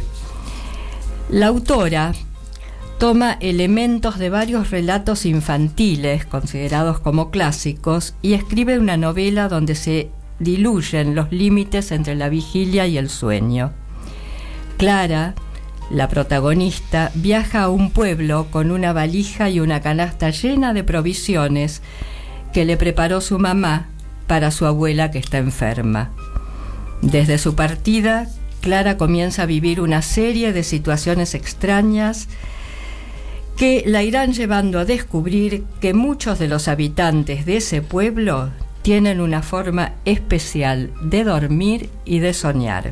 La autora toma elementos de varios relatos infantiles considerados como clásicos y escribe una novela donde se diluyen los límites entre la vigilia y el sueño. Clara, la protagonista, viaja a un pueblo con una valija y una canasta llena de provisiones que le preparó su mamá para su abuela que está enferma. Desde su partida, Clara comienza a vivir una serie de situaciones extrañas que la irán llevando a descubrir que muchos de los habitantes de ese pueblo tienen una forma especial de dormir y de soñar.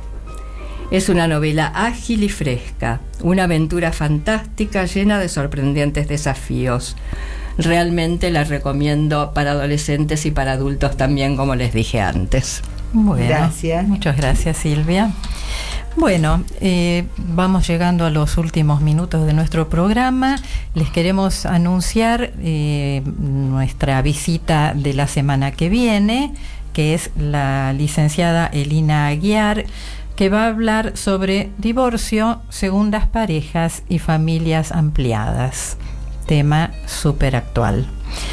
Es una novela ágil y fresca, una aventura fantástica llena de sorprendentes desafíos. Realmente la recomiendo para adolescentes y para adultos también, como les dije antes. Bueno, gracias. Muchas gracias, Silvia. Bueno, eh, vamos llegando a los últimos minutos de nuestro programa. Les queremos anunciar eh, nuestra visita de la semana que viene, que es la licenciada Elina Aguiar, que va a hablar sobre divorcio, segundas parejas y familias ampliadas. Tema súper actual.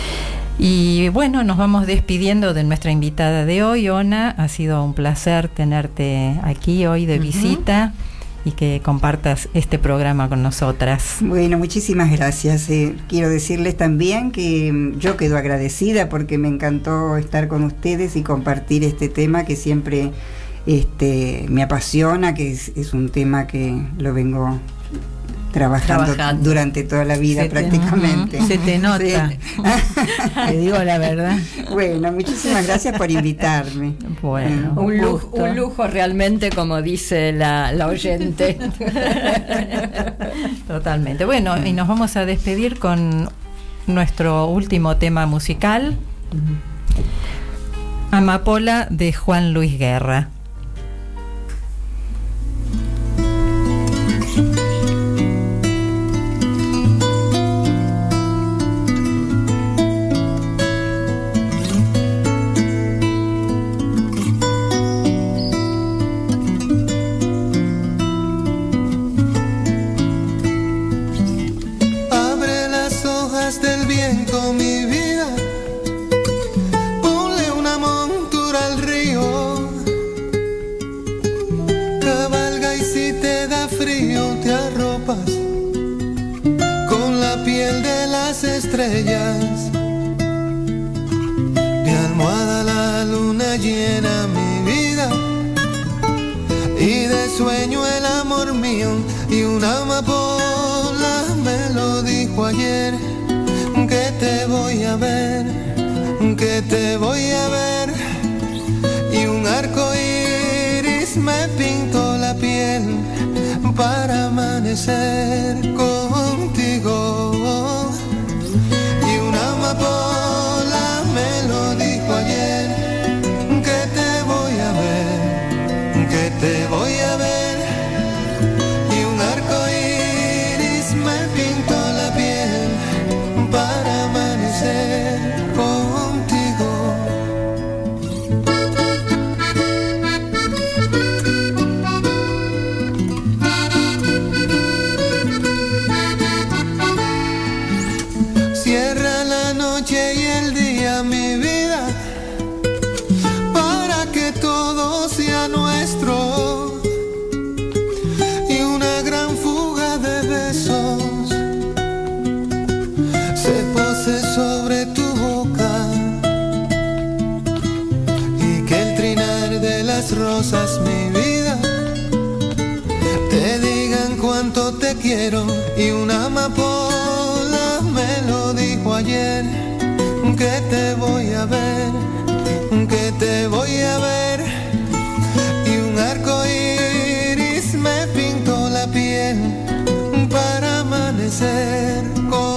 Y bueno, nos vamos despidiendo de nuestra invitada de hoy, Ona. Ha sido un placer tenerte aquí hoy de uh-huh. visita y que compartas este programa con nosotras. Bueno, muchísimas gracias. Eh, quiero decirles también que yo quedo agradecida porque me encantó estar con ustedes y compartir este tema que siempre este, me apasiona, que es, es un tema que lo vengo Trabajando, trabajando durante toda la vida se prácticamente. Te, uh, se te nota. Sí. Te digo la verdad. Bueno, muchísimas gracias por invitarme. Bueno, un lujo, un lujo realmente, como dice la, la oyente. Totalmente. Bueno, y nos vamos a despedir con nuestro último tema musical, Amapola, de Juan Luis Guerra. Mi vida, ponle una montura al río, cabalga y si te da frío te arropas con la piel de las estrellas, de almohada la luna llena mi vida y de sueño el amor mío, y una amapola me lo dijo ayer, que te voy a ver, que te voy a ver, y un arco iris me pintó la piel para amanecer contigo, y una amapola me lo dijo ayer, que te voy a ver, que te voy a ver, y un arco iris me pintó la piel para amanecer contigo. rosas, mi vida, te digan cuánto te quiero. Y una amapola me lo dijo ayer, que te voy a ver, que te voy a ver. Y un arco iris me pintó la piel para amanecer con